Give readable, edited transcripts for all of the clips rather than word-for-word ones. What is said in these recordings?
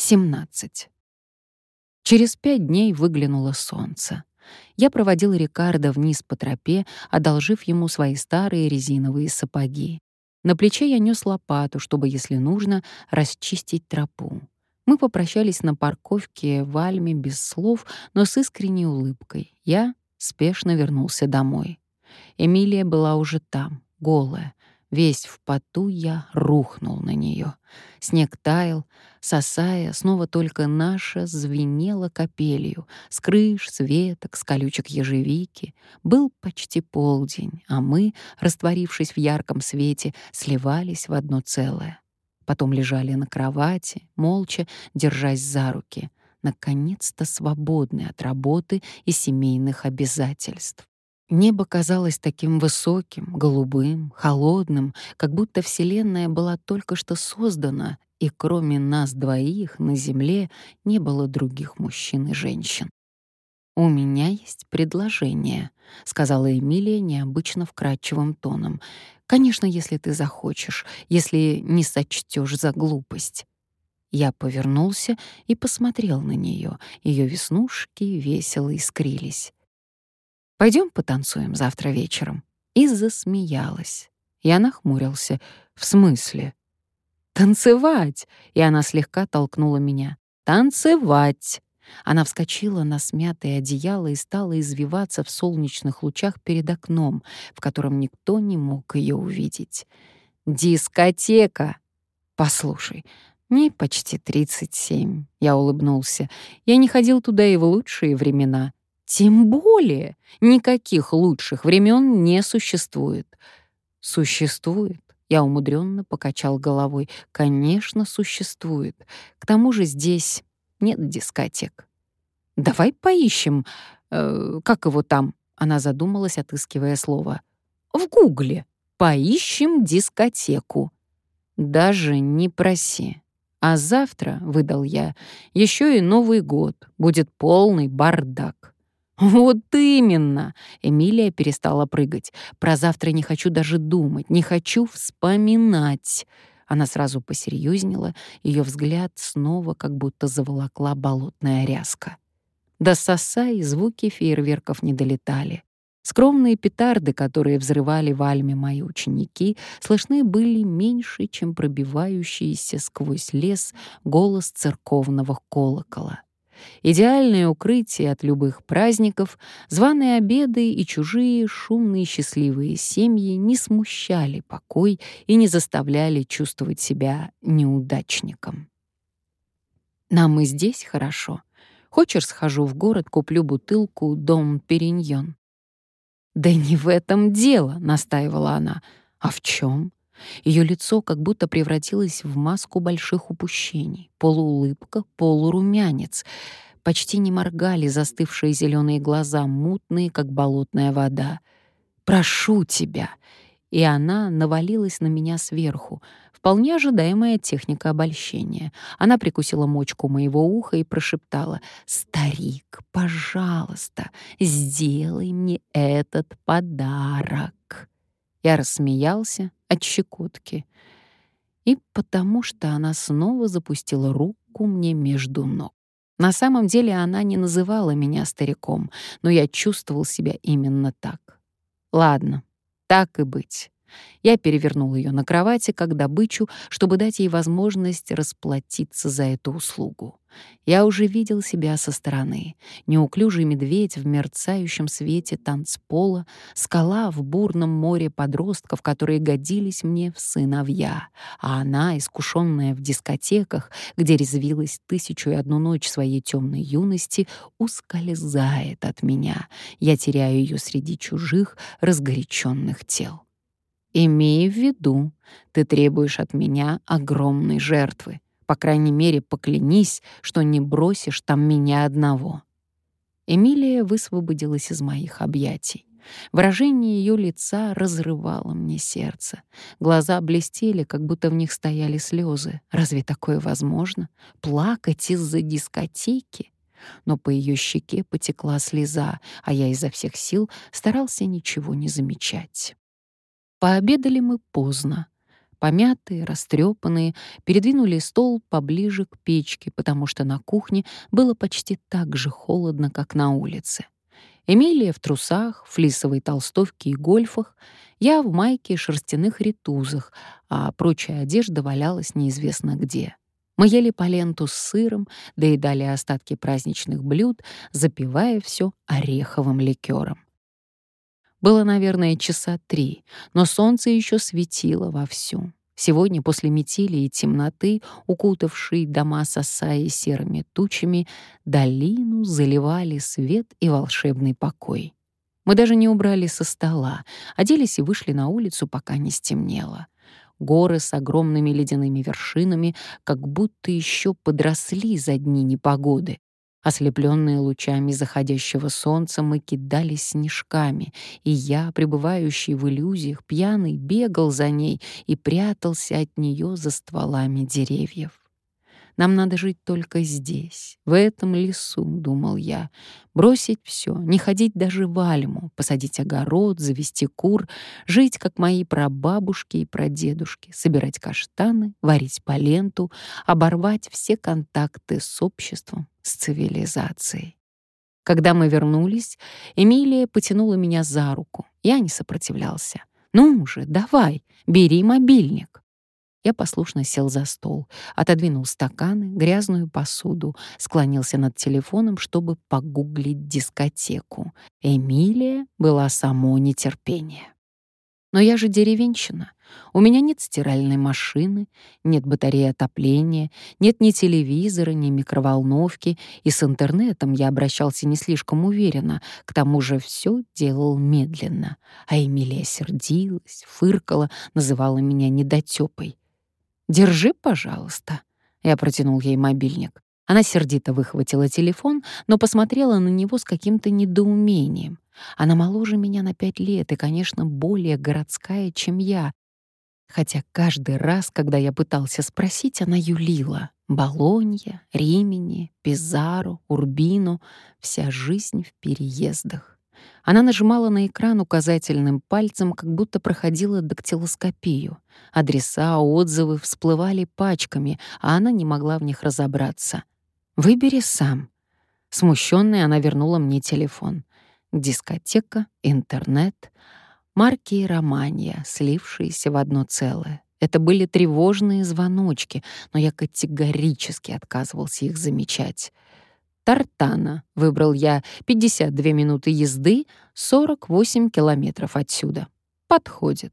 17. Через 5 дней выглянуло солнце. Я проводил Рикардо вниз по тропе, одолжив ему свои старые резиновые сапоги. На плече я нес лопату, чтобы, если нужно, расчистить тропу. Мы попрощались на парковке в Альме без слов, но с искренней улыбкой. Я спешно вернулся домой. Эмилия была уже там, голая. Весь в поту я рухнул на нее. Снег таял, сосая, снова только наша звенела капелью. С крыш, с веток, с колючек ежевики. Был почти полдень, а мы, растворившись в ярком свете, сливались в одно целое. Потом лежали на кровати, молча, держась за руки. Наконец-то свободны от работы и семейных обязательств. Небо казалось таким высоким, голубым, холодным, как будто Вселенная была только что создана, и кроме нас двоих на Земле не было других мужчин и женщин. «У меня есть предложение», — сказала Эмилия необычно вкрадчивым тоном. «Конечно, если ты захочешь, если не сочтешь за глупость». Я повернулся и посмотрел на нее. Ее веснушки весело искрились. «Пойдем потанцуем завтра вечером». И засмеялась. Я нахмурился. «В смысле?» «Танцевать!» И она слегка толкнула меня. «Танцевать!» Она вскочила на смятое одеяло и стала извиваться в солнечных лучах перед окном, в котором никто не мог ее увидеть. «Дискотека!» «Послушай, мне почти 37», — я улыбнулся. «Я не ходил туда и в лучшие времена». «Тем более никаких лучших времен не существует». «Существует», — я умудренно покачал головой. «Конечно, существует. К тому же здесь нет дискотек». «Давай поищем, как его там?» Она задумалась, отыскивая слово. «В Гугле. Поищем дискотеку». «Даже не проси. А завтра, — выдал я, — еще и Новый год. Будет полный бардак». «Вот именно!» — Эмилия перестала прыгать. «Про завтра не хочу даже думать, не хочу вспоминать». Она сразу посерьезнела, ее взгляд снова как будто заволокла болотная ряска. До Сосаи звуки фейерверков не долетали. Скромные петарды, которые взрывали в Альме мои ученики, слышны были меньше, чем пробивающийся сквозь лес голос церковного колокола. Идеальное укрытие от любых праздников, званые обеды и чужие шумные счастливые семьи не смущали покой и не заставляли чувствовать себя неудачником. «Нам и здесь хорошо. Хочешь, схожу в город, куплю бутылку «Дом Периньон»?» «Да не в этом дело», — настаивала она. «А в чем?» Ее лицо как будто превратилось в маску больших упущений. Полуулыбка, полурумянец. Почти не моргали застывшие зеленые глаза, мутные, как болотная вода. «Прошу тебя!» И она навалилась на меня сверху. Вполне ожидаемая техника обольщения. Она прикусила мочку моего уха и прошептала: «Старик, пожалуйста, сделай мне этот подарок». Я рассмеялся от щекотки. И потому что она снова запустила руку мне между ног. На самом деле она не называла меня стариком, но я чувствовал себя именно так. Ладно, так и быть. Я перевернул ее на кровати как добычу, чтобы дать ей возможность расплатиться за эту услугу. Я уже видел себя со стороны. Неуклюжий медведь в мерцающем свете танцпола, скала в бурном море подростков, которые годились мне в сыновья, а она, искушенная в дискотеках, где резвилась 1001 ночь своей темной юности, ускользает от меня. Я теряю ее среди чужих разгоряченных тел. «Имей в виду, ты требуешь от меня огромной жертвы. По крайней мере, поклянись, что не бросишь там меня одного». Эмилия высвободилась из моих объятий. Выражение ее лица разрывало мне сердце. Глаза блестели, как будто в них стояли слезы. Разве такое возможно? Плакать из-за дискотеки? Но по ее щеке потекла слеза, а я изо всех сил старался ничего не замечать. Пообедали мы поздно. Помятые, растрепанные, передвинули стол поближе к печке, потому что на кухне было почти так же холодно, как на улице. Эмилия в трусах, флисовой толстовке и гольфах, я в майке и шерстяных ритузах, а прочая одежда валялась неизвестно где. Мы ели поленту с сыром, доедали остатки праздничных блюд, запивая все ореховым ликером. Было, наверное, часа 3, но солнце еще светило вовсю. Сегодня, после метели и темноты, укутавшей дома Сасаи серыми тучами, долину заливали свет и волшебный покой. Мы даже не убрали со стола, оделись и вышли на улицу, пока не стемнело. Горы с огромными ледяными вершинами как будто еще подросли за дни непогоды. Ослепленные лучами заходящего солнца, мы кидались снежками, и я, пребывающий в иллюзиях, пьяный, бегал за ней и прятался от нее за стволами деревьев. Нам надо жить только здесь, в этом лесу, думал я, бросить все, не ходить даже в Альму, посадить огород, завести кур, жить, как мои прабабушки и прадедушки, собирать каштаны, варить поленту, оборвать все контакты с обществом, с цивилизацией. Когда мы вернулись, Эмилия потянула меня за руку. Я не сопротивлялся. «Ну же, давай, бери мобильник». Я послушно сел за стол, отодвинул стаканы, грязную посуду, склонился над телефоном, чтобы погуглить дискотеку. Эмилия была само нетерпение. Но я же деревенщина. У меня нет стиральной машины, нет батареи отопления, нет ни телевизора, ни микроволновки, и с интернетом я обращался не слишком уверенно, к тому же все делал медленно. А Эмилия сердилась, фыркала, называла меня недотёпой. «Держи, пожалуйста». Я протянул ей мобильник. Она сердито выхватила телефон, но посмотрела на него с каким-то недоумением. Она моложе меня на 5 лет и, конечно, более городская, чем я. Хотя каждый раз, когда я пытался спросить, она юлила. Болонья, Римини, Пизаро, Урбино — вся жизнь в переездах. Она нажимала на экран указательным пальцем, как будто проходила дактилоскопию. Адреса, отзывы всплывали пачками, а она не могла в них разобраться. «Выбери сам». Смущённая, она вернула мне телефон. Дискотека, интернет, марки и романья, слившиеся в одно целое. Это были тревожные звоночки, но я категорически отказывался их замечать. Тартана, выбрал я, 52 минуты езды, 48 километров отсюда. Подходит.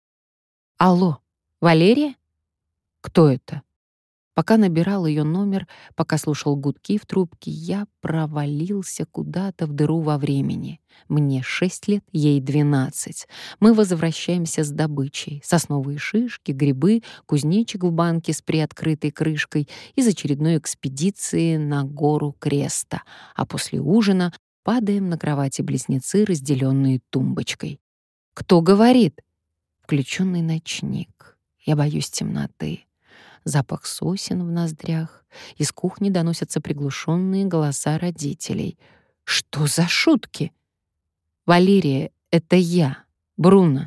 Алло, Валерия? Кто это? Пока набирал ее номер, пока слушал гудки в трубке, я провалился куда-то в дыру во времени. Мне 6 лет, ей 12. Мы возвращаемся с добычей. Сосновые шишки, грибы, кузнечик в банке с приоткрытой крышкой из очередной экспедиции на гору Креста. А после ужина падаем на кровати близнецы, разделенные тумбочкой. «Кто говорит?» Включенный ночник. Я боюсь темноты. Запах сосен в ноздрях. Из кухни доносятся приглушенные голоса родителей. Что за шутки? «Валерия, это я, Бруно».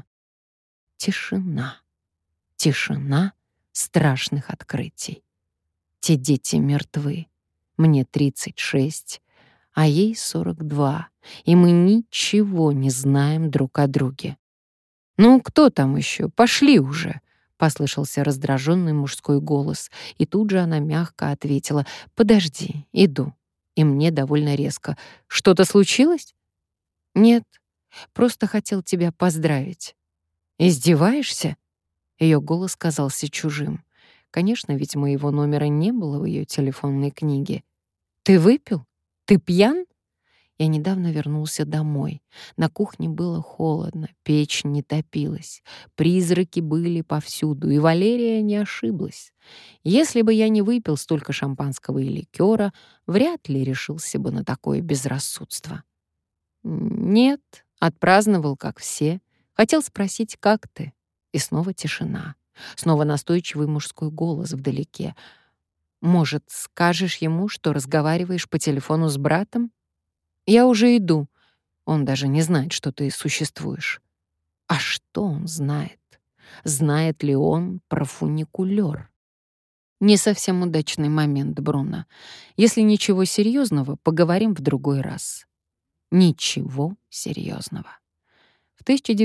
Тишина. Тишина страшных открытий. Те дети мертвы. Мне 36, а ей 42, и мы ничего не знаем друг о друге. «Ну, кто там еще? Пошли уже!» — послышался раздраженный мужской голос, и тут же она мягко ответила: «Подожди, иду». И мне довольно резко: «Что-то случилось?» «Нет, просто хотел тебя поздравить». «Издеваешься?» Ее голос казался чужим. Конечно, ведь моего номера не было в ее телефонной книге. «Ты выпил? Ты пьян?» Я недавно вернулся домой. На кухне было холодно, печь не топилась. Призраки были повсюду, и Валерия не ошиблась. Если бы я не выпил столько шампанского и ликера, вряд ли решился бы на такое безрассудство. «Нет», — отпраздновал, как все. Хотел спросить, как ты? И снова тишина. Снова настойчивый мужской голос вдалеке. «Может, скажешь ему, что разговариваешь по телефону с братом?» «Я уже иду. Он даже не знает, что ты существуешь». А что он знает? Знает ли он про фуникулер? Не совсем удачный момент, Бруно. Если ничего серьезного, поговорим в другой раз. Ничего серьезного. В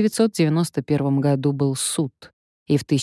1991 году был суд, и в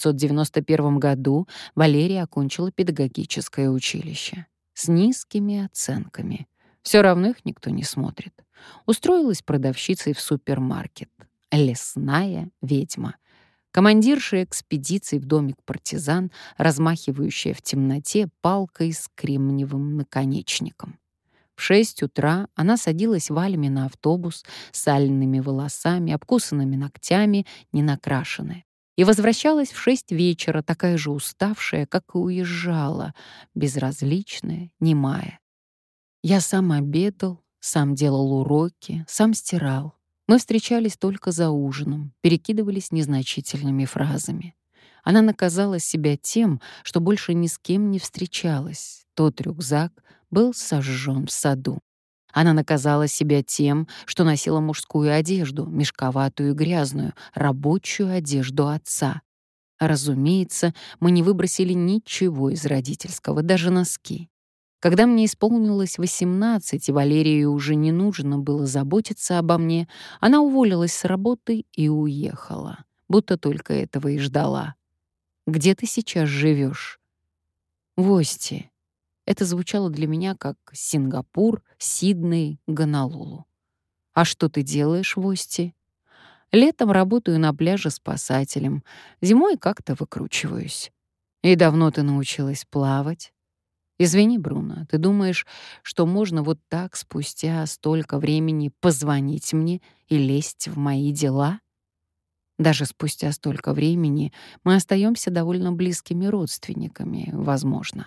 1991 году Валерия окончила педагогическое училище. С низкими оценками. Все равно их никто не смотрит. Устроилась продавщицей в супермаркет. Лесная ведьма. Командирша экспедиций в домик партизан, размахивающая в темноте палкой с кремниевым наконечником. В 6 утра она садилась валями на автобус с сальными волосами, обкусанными ногтями, ненакрашенная. И возвращалась в 6 вечера, такая же уставшая, как и уезжала, безразличная, немая. Я сам обедал, сам делал уроки, сам стирал. Мы встречались только за ужином, перекидывались незначительными фразами. Она наказала себя тем, что больше ни с кем не встречалась. Тот рюкзак был сожжен в саду. Она наказала себя тем, что носила мужскую одежду, мешковатую и грязную, рабочую одежду отца. Разумеется, мы не выбросили ничего из родительского, даже носки. Когда мне исполнилось 18, и Валерии уже не нужно было заботиться обо мне, она уволилась с работы и уехала, будто только этого и ждала. «Где ты сейчас живешь?» «В Ости». Это звучало для меня как Сингапур, Сидней, Гонолулу. «А что ты делаешь в Ости?» «Летом работаю на пляже спасателем, зимой как-то выкручиваюсь». «И давно ты научилась плавать?» «Извини, Бруно, ты думаешь, что можно вот так спустя столько времени позвонить мне и лезть в мои дела?» Даже спустя столько времени мы остаемся довольно близкими родственниками, возможно.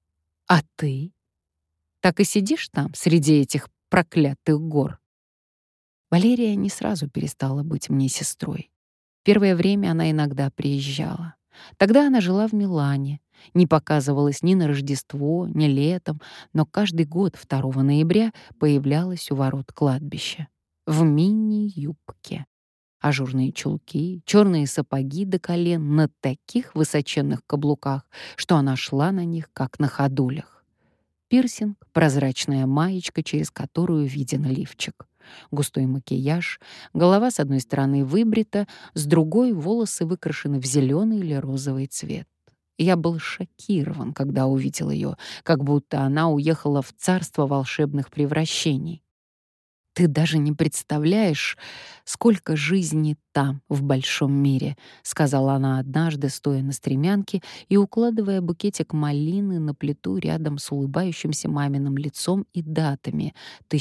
А ты? Так и сидишь там, среди этих проклятых гор? Валерия не сразу перестала быть мне сестрой. Первое время она иногда приезжала. Тогда она жила в Милане, не показывалась ни на Рождество, ни летом, но каждый год 2 ноября появлялась у ворот кладбища. В мини-юбке. Ажурные чулки, черные сапоги до колен на таких высоченных каблуках, что она шла на них, как на ходулях. Пирсинг, прозрачная маечка, через которую виден лифчик. Густой макияж, голова с одной стороны выбрита, с другой — волосы выкрашены в зеленый или розовый цвет. Я был шокирован, когда увидел ее, как будто она уехала в царство волшебных превращений. «Ты даже не представляешь, сколько жизни там, в большом мире», — сказала она однажды, стоя на стремянке и укладывая букетик малины на плиту рядом с улыбающимся маминым лицом и датами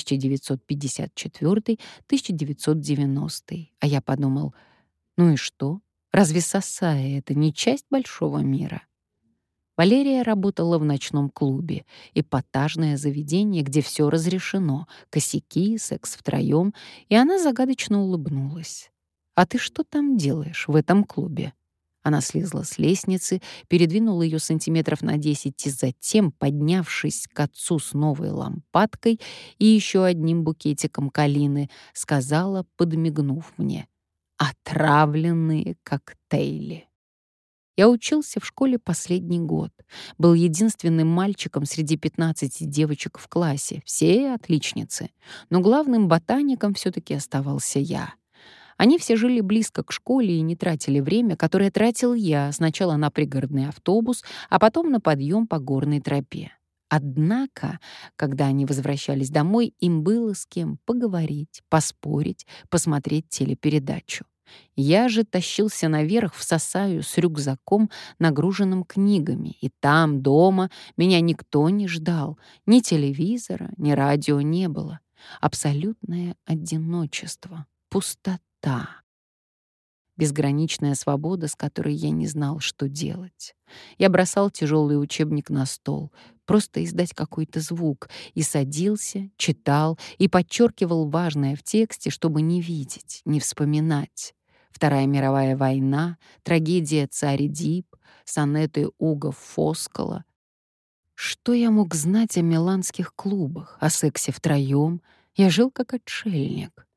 1954-1990. А я подумал, ну и что? Разве Сасаи — это не часть большого мира? Валерия работала в ночном клубе, эпатажное заведение, где все разрешено, косяки, секс втроем, и она загадочно улыбнулась. «А ты что там делаешь в этом клубе?» Она слезла с лестницы, передвинула ее сантиметров на 10 и затем, поднявшись к отцу с новой лампадкой и еще одним букетиком калины, сказала, подмигнув мне: «Отравленные коктейли». Я учился в школе последний год. Был единственным мальчиком среди 15 девочек в классе. Все отличницы. Но главным ботаником все-таки оставался я. Они все жили близко к школе и не тратили время, которое тратил я, сначала на пригородный автобус, а потом на подъем по горной тропе. Однако, когда они возвращались домой, им было с кем поговорить, поспорить, посмотреть телепередачу. Я же тащился наверх в Сасаю с рюкзаком, нагруженным книгами, и там, дома, меня никто не ждал. Ни телевизора, ни радио не было. Абсолютное одиночество, пустота. Безграничная свобода, с которой я не знал, что делать. Я бросал тяжелый учебник на стол, просто издать какой-то звук, и садился, читал и подчеркивал важное в тексте, чтобы не видеть, не вспоминать. Вторая мировая война, трагедия царь Дип, сонеты Уго Фоскала. Что я мог знать о миланских клубах, о сексе втроем? Я жил как отшельник.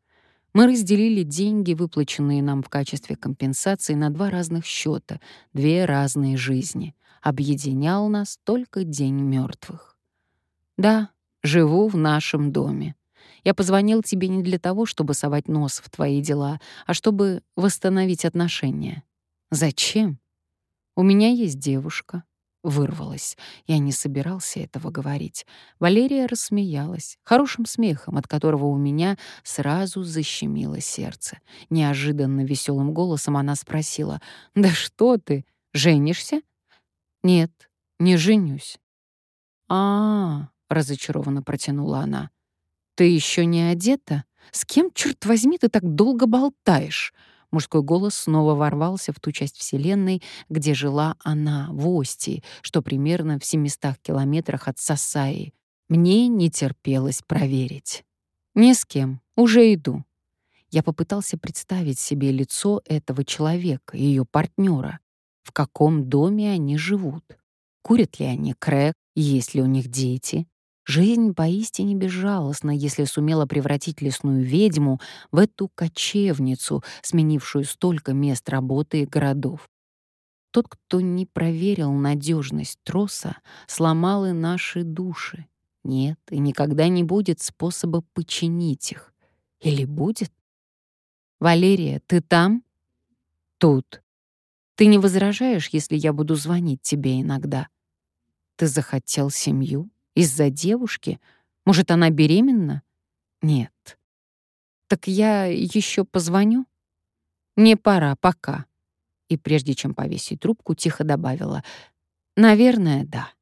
Мы разделили деньги, выплаченные нам в качестве компенсации, на два разных счета, две разные жизни. Объединял нас только день мертвых. Да, живу в нашем доме. Я позвонил тебе не для того, чтобы совать нос в твои дела, а чтобы восстановить отношения. Зачем? У меня есть девушка. Вырвалась. Я не собирался этого говорить. Валерия рассмеялась, хорошим смехом, от которого у меня сразу защемило сердце. Неожиданно веселым голосом она спросила: «Да что ты, женишься?» «Нет, не женюсь». Разочарованно протянула она. «Ты еще не одета? С кем, черт возьми, ты так долго болтаешь?» Мужской голос снова ворвался в ту часть Вселенной, где жила она, в Остии, что примерно в 700 километрах от Сасаи. Мне не терпелось проверить. «Ни с кем. Уже иду». Я попытался представить себе лицо этого человека, ее партнера. В каком доме они живут? Курят ли они крэк? Есть ли у них дети? Жизнь поистине безжалостна, если сумела превратить лесную ведьму в эту кочевницу, сменившую столько мест работы и городов. Тот, кто не проверил надежность троса, сломал и наши души. Нет, и никогда не будет способа починить их. Или будет? «Валерия, ты там?» «Тут. Ты не возражаешь, если я буду звонить тебе иногда?» «Ты захотел семью? Из-за девушки? Может, она беременна?» «Нет». «Так я еще позвоню?» «Не пора, пока». И прежде чем повесить трубку, тихо добавила: «Наверное, да».